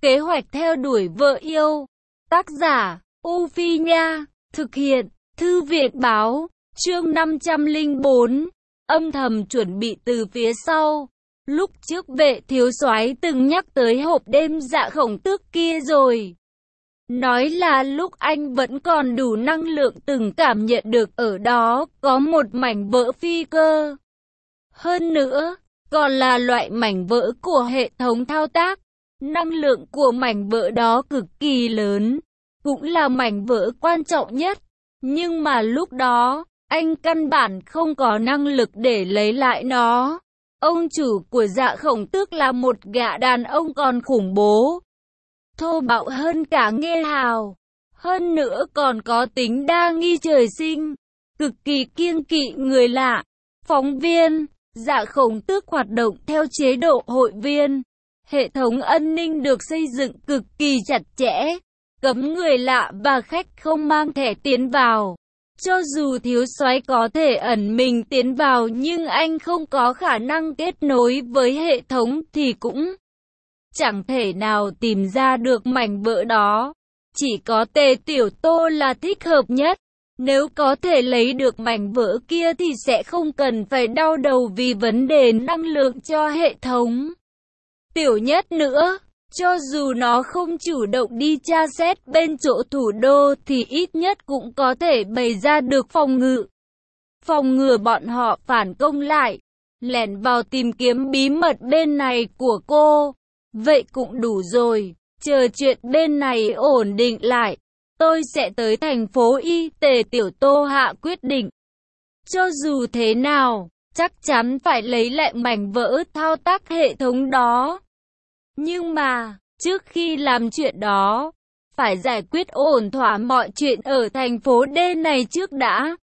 Kế hoạch theo đuổi vợ yêu. Tác giả, U Phi Nha. Thực hiện, Thư viện Báo. Chương 504. Âm thầm chuẩn bị từ phía sau. Lúc trước Vệ thiếu soái từng nhắc tới hộp đêm Dạ Khổng Tước kia rồi. Nói là lúc anh vẫn còn đủ năng lượng từng cảm nhận được ở đó có một mảnh vỡ phi cơ. Hơn nữa, còn là loại mảnh vỡ của hệ thống thao tác. Năng lượng của mảnh vỡ đó cực kỳ lớn, cũng là mảnh vỡ quan trọng nhất. Nhưng mà lúc đó, anh căn bản không có năng lực để lấy lại nó. Ông chủ của Dạ Khổng Tước là một gã đàn ông còn khủng bố, thô bạo hơn cả Nghê Hào. Hơn nữa còn có tính đa nghi trời sinh, cực kỳ kiêng kỵ người lạ. Phóng viên, Dạ Khổng Tước hoạt động theo chế độ hội viên. Hệ thống an ninh được xây dựng cực kỳ chặt chẽ, cấm người lạ và khách không mang thẻ tiến vào. Cho dù thiếu soái có thể ẩn mình tiến vào nhưng anh không có khả năng kết nối với hệ thống thì cũng chẳng thể nào tìm ra được mảnh vỡ đó. Chỉ có Tề Tiểu Tô là thích hợp nhất. Nếu có thể lấy được mảnh vỡ kia thì sẽ không cần phải đau đầu vì vấn đề năng lượng cho hệ thống. Tiểu Nhất nữa, cho dù nó không chủ động đi tra xét bên chỗ thủ đô thì ít nhất cũng có thể bày ra được phòng ngự. Phòng ngừa bọn họ phản công lại, lẻn vào tìm kiếm bí mật bên này của cô. Vậy cũng đủ rồi, chờ chuyện bên này ổn định lại, tôi sẽ tới thành phố Y. Tề Tiểu Tô hạ quyết định. Cho dù thế nào, chắc chắn phải lấy lại mảnh vỡ thao tác hệ thống đó. Nhưng mà, trước khi làm chuyện đó, phải giải quyết ổn thỏa mọi chuyện ở thành phố D này trước đã.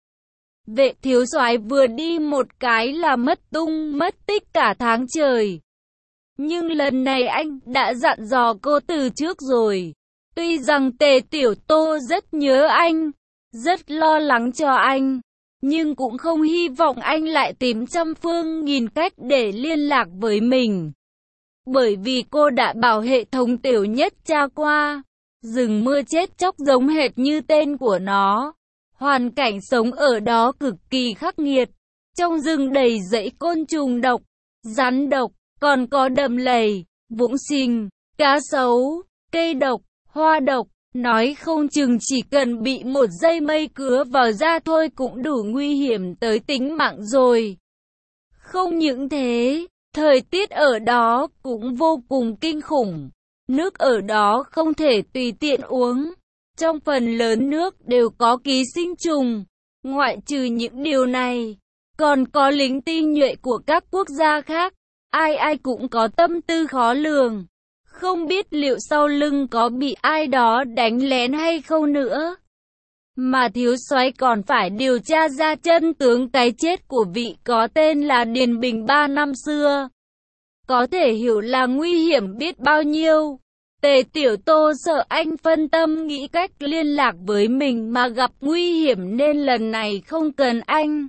Vệ thiếu soái vừa đi một cái là mất tung mất tích cả tháng trời. Nhưng lần này anh đã dặn dò cô từ trước rồi. Tuy rằng Tề Tiểu Tô rất nhớ anh, rất lo lắng cho anh, nhưng cũng không hy vọng anh lại tìm trăm phương nghìn cách để liên lạc với mình. Bởi vì cô đã bảo hệ thống Tiểu Nhất tra qua, rừng mưa chết chóc giống hệt như tên của nó. Hoàn cảnh sống ở đó cực kỳ khắc nghiệt. Trong rừng đầy rẫy côn trùng độc, rắn độc, còn có đầm lầy, vũng sinh, cá sấu, cây độc, hoa độc. Nói không chừng chỉ cần bị một dây mây cứa vào da thôi cũng đủ nguy hiểm tới tính mạng rồi. Không những thế, thời tiết ở đó cũng vô cùng kinh khủng. Nước ở đó không thể tùy tiện uống. Trong phần lớn nước đều có ký sinh trùng. Ngoại trừ những điều này, còn có lính tinh nhuệ của các quốc gia khác. Ai ai cũng có tâm tư khó lường. Không biết liệu sau lưng có bị ai đó đánh lén hay không nữa. Mà thiếu soái còn phải điều tra ra chân tướng cái chết của vị có tên là Điền Bình 3 năm xưa. Có thể hiểu là nguy hiểm biết bao nhiêu. Tề Tiểu Tô sợ anh phân tâm nghĩ cách liên lạc với mình mà gặp nguy hiểm nên lần này không cần anh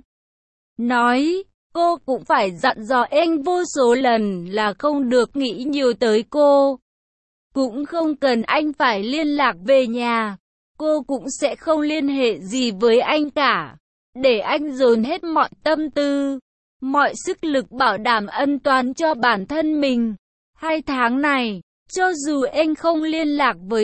nói. Cô cũng phải dặn dò anh vô số lần là không được nghĩ nhiều tới cô. Cũng không cần anh phải liên lạc về nhà. Cô cũng sẽ không liên hệ gì với anh cả. Để anh dồn hết mọi tâm tư, mọi sức lực bảo đảm an toàn cho bản thân mình. 2 tháng này, cho dù anh không liên lạc với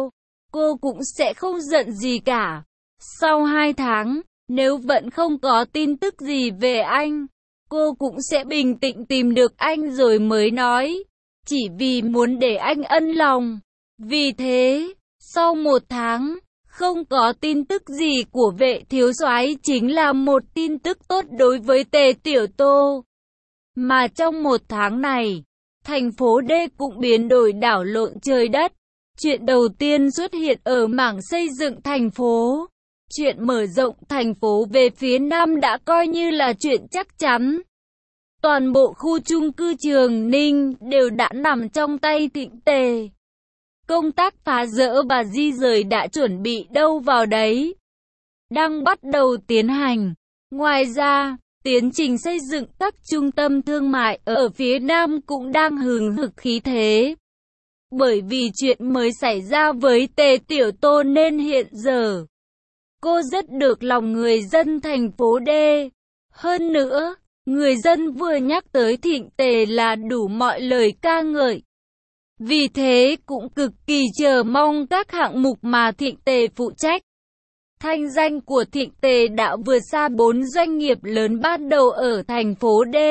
cô cũng sẽ không giận gì cả. Sau 2 tháng, nếu vẫn không có tin tức gì về anh, cô cũng sẽ bình tĩnh tìm được anh rồi mới nói. Chỉ vì muốn để anh ân lòng. Vì thế, sau 1 tháng, không có tin tức gì của vệ thiếu soái chính là một tin tức tốt đối với Tề Tiểu Tô. Mà trong 1 tháng này, thành phố D cũng biến đổi đảo lộn trời đất. Chuyện đầu tiên xuất hiện ở mảng xây dựng thành phố. Chuyện mở rộng thành phố về phía Nam đã coi như là chuyện chắc chắn. Toàn bộ khu chung cư Trường Ninh đều đã nằm trong tay Thịnh Tề. Công tác phá dỡ và di rời đã chuẩn bị đâu vào đấy, đang bắt đầu tiến hành. Ngoài ra, tiến trình xây dựng các trung tâm thương mại ở phía Nam cũng đang hừng hực khí thế. Bởi vì chuyện mới xảy ra với Tề Tiểu Tô nên hiện giờ cô rất được lòng người dân thành phố D. Hơn nữa, người dân vừa nhắc tới Thịnh Tề là đủ mọi lời ca ngợi. Vì thế cũng cực kỳ chờ mong các hạng mục mà Thịnh Tề phụ trách. Thanh danh của Thịnh Tề đã vượt xa 4 doanh nghiệp lớn ban đầu ở thành phố D.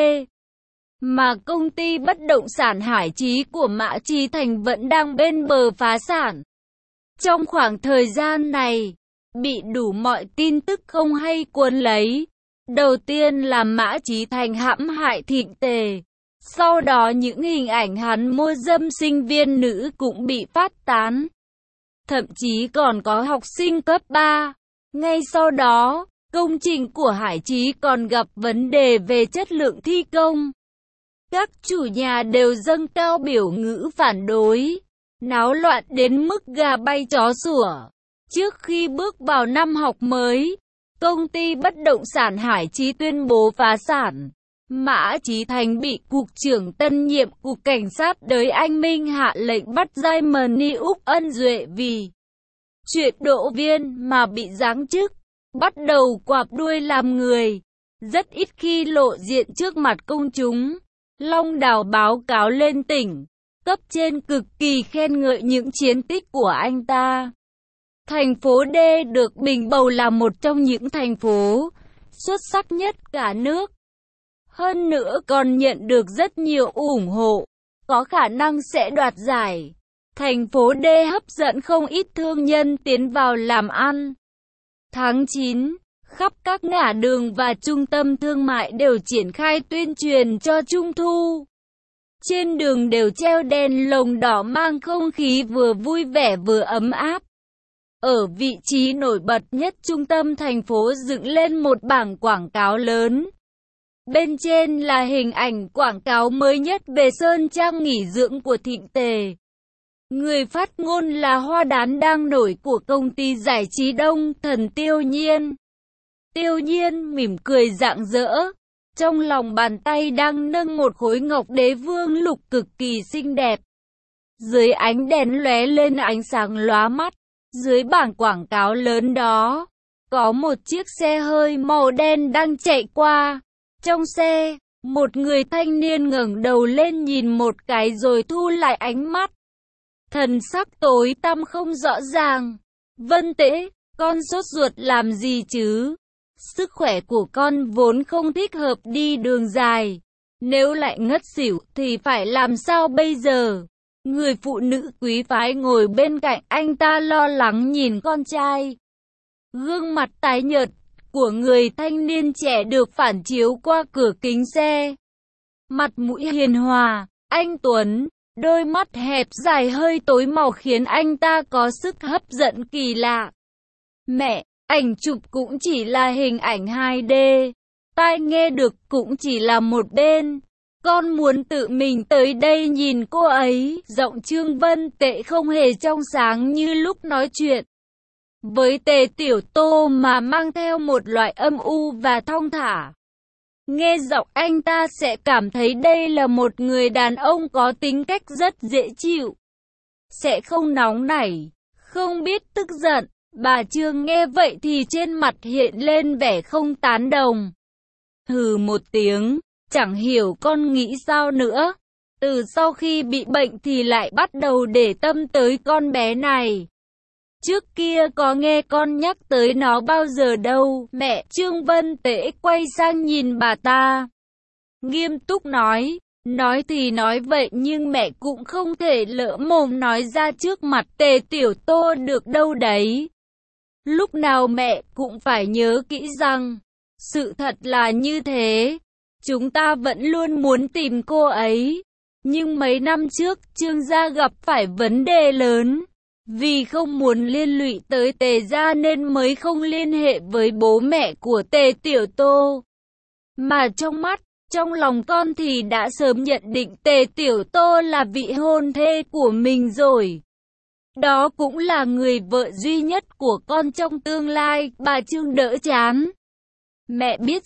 Mà công ty bất động sản Hải Chí của Mã Chí Thành vẫn đang bên bờ phá sản. Trong khoảng thời gian này, bị đủ mọi tin tức không hay cuốn lấy. Đầu tiên là Mã Chí Thành hãm hại Thịnh Tề. Sau đó những hình ảnh hắn mua dâm sinh viên nữ cũng bị phát tán. Thậm chí còn có học sinh cấp 3. Ngay sau đó, công trình của Hải Chí còn gặp vấn đề về chất lượng thi công. Các chủ nhà đều dâng cao biểu ngữ phản đối, náo loạn đến mức gà bay chó sủa. Trước khi bước vào năm học mới, công ty bất động sản Hải Chí tuyên bố phá sản. Mã Chí Thành bị Cục trưởng tân nhiệm Cục Cảnh sát đới Anh Minh hạ lệnh bắt Diamond Úc Ân Duệ vì chuyện độ viên mà bị giáng chức, bắt đầu quạp đuôi làm người, rất ít khi lộ diện trước mặt công chúng. Long Đào báo cáo lên tỉnh, cấp trên cực kỳ khen ngợi những chiến tích của anh ta. Thành phố D được bình bầu là một trong những thành phố xuất sắc nhất cả nước. Hơn nữa còn nhận được rất nhiều ủng hộ, có khả năng sẽ đoạt giải. Thành phố D hấp dẫn không ít thương nhân tiến vào làm ăn. Tháng 9, khắp các ngã đường và trung tâm thương mại đều triển khai tuyên truyền cho Trung thu. Trên đường đều treo đèn lồng đỏ mang không khí vừa vui vẻ vừa ấm áp. Ở vị trí nổi bật nhất trung tâm thành phố dựng lên một bảng quảng cáo lớn. Bên trên là hình ảnh quảng cáo mới nhất về sơn trang nghỉ dưỡng của Thịnh Tề. Người phát ngôn là hoa đán đang nổi của công ty giải trí Đông Thần Tiêu Nhiên. Tiêu Nhiên mỉm cười rạng rỡ, trong lòng bàn tay đang nâng một khối ngọc đế vương lục cực kỳ xinh đẹp. Dưới ánh đèn lóe lên ánh sáng lóa mắt, dưới bảng quảng cáo lớn đó, có một chiếc xe hơi màu đen đang chạy qua. Trong xe, một người thanh niên ngẩng đầu lên nhìn một cái rồi thu lại ánh mắt. Thần sắc tối tăm không rõ ràng. Vân Tễ, con sốt ruột làm gì chứ? Sức khỏe của con vốn không thích hợp đi đường dài. Nếu lại ngất xỉu thì phải làm sao bây giờ? Người phụ nữ quý phái ngồi bên cạnh anh ta lo lắng nhìn con trai. Gương mặt tái nhợt của người thanh niên trẻ được phản chiếu qua cửa kính xe. Mặt mũi hiền hòa, anh tuấn, đôi mắt hẹp dài hơi tối màu khiến anh ta có sức hấp dẫn kỳ lạ. Mẹ, ảnh chụp cũng chỉ là hình ảnh 2D, tai nghe được cũng chỉ là một bên. Con muốn tự mình tới đây nhìn cô ấy. Giọng Trương Vân Tệ không hề trong sáng như lúc nói chuyện với Tề Tiểu Tô mà mang theo một loại âm u và thong thả. Nghe giọng anh ta sẽ cảm thấy đây là một người đàn ông có tính cách rất dễ chịu. Sẽ không nóng nảy, không biết tức giận. Bà Trương nghe vậy thì trên mặt hiện lên vẻ không tán đồng. Hừ một tiếng, chẳng hiểu con nghĩ sao nữa. Từ sau khi bị bệnh thì lại bắt đầu để tâm tới con bé này. Trước kia có nghe con nhắc tới nó bao giờ đâu. Mẹ, Trương Vân Tễ quay sang nhìn bà ta, nghiêm túc nói thì nói vậy nhưng mẹ cũng không thể lỡ mồm nói ra trước mặt Tề Tiểu Tô được đâu đấy. Lúc nào mẹ cũng phải nhớ kỹ rằng, sự thật là như thế. Chúng ta vẫn luôn muốn tìm cô ấy. Nhưng mấy năm trước, Trương gia gặp phải vấn đề lớn. Vì không muốn liên lụy tới Tề gia nên mới không liên hệ với bố mẹ của Tề Tiểu Tô. Mà trong lòng con thì đã sớm nhận định Tề Tiểu Tô là vị hôn thê của mình rồi. Đó cũng là người vợ duy nhất của con trong tương lai. Bà Trương đỡ chán. Mẹ biết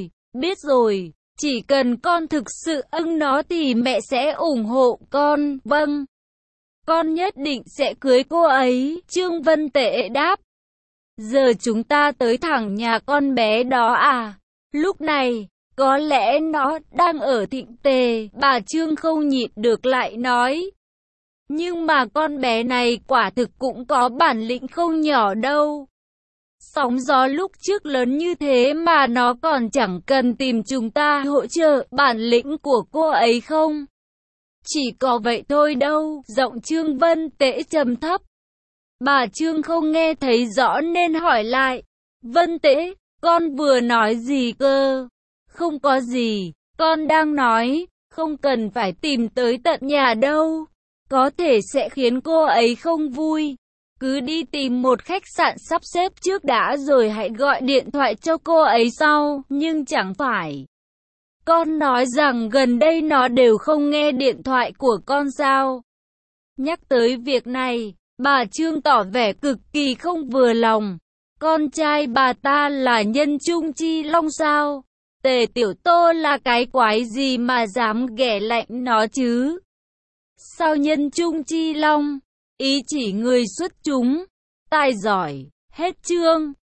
rồi, chỉ cần con thực sự ưng nó thì mẹ sẽ ủng hộ con. Vâng. con nhất định sẽ cưới cô ấy. Trương Vân Tệ đáp. Giờ chúng ta tới thẳng nhà con bé đó à? Lúc này, có lẽ nó đang ở Thịnh Tề. Bà Trương không nhịn được lại nói. Nhưng mà con bé này quả thực cũng có bản lĩnh không nhỏ đâu. Sóng gió lúc trước lớn như thế mà nó còn chẳng cần tìm chúng ta hỗ trợ. Bản lĩnh của cô ấy không chỉ có vậy thôi đâu. Giọng Trương Vân Tễ trầm thấp. Bà Trương không nghe thấy rõ nên hỏi lại. Vân Tễ, con vừa nói gì cơ? Không có gì, con đang nói, không cần phải tìm tới tận nhà đâu. Có thể sẽ khiến cô ấy không vui. Cứ đi tìm một khách sạn sắp xếp trước đã rồi hãy gọi điện thoại cho cô ấy sau. Nhưng chẳng phải con nói rằng gần đây nó đều không nghe điện thoại của con sao? Nhắc tới việc này, bà Trương tỏ vẻ cực kỳ không vừa lòng. Con trai bà ta là Nhân Trung Chi Long sao? Tề Tiểu Tô là cái quái gì mà dám ghẻ lạnh nó chứ? Sao Nhân Trung Chi Long? Ý chỉ người xuất chúng, tài giỏi. Hết chương.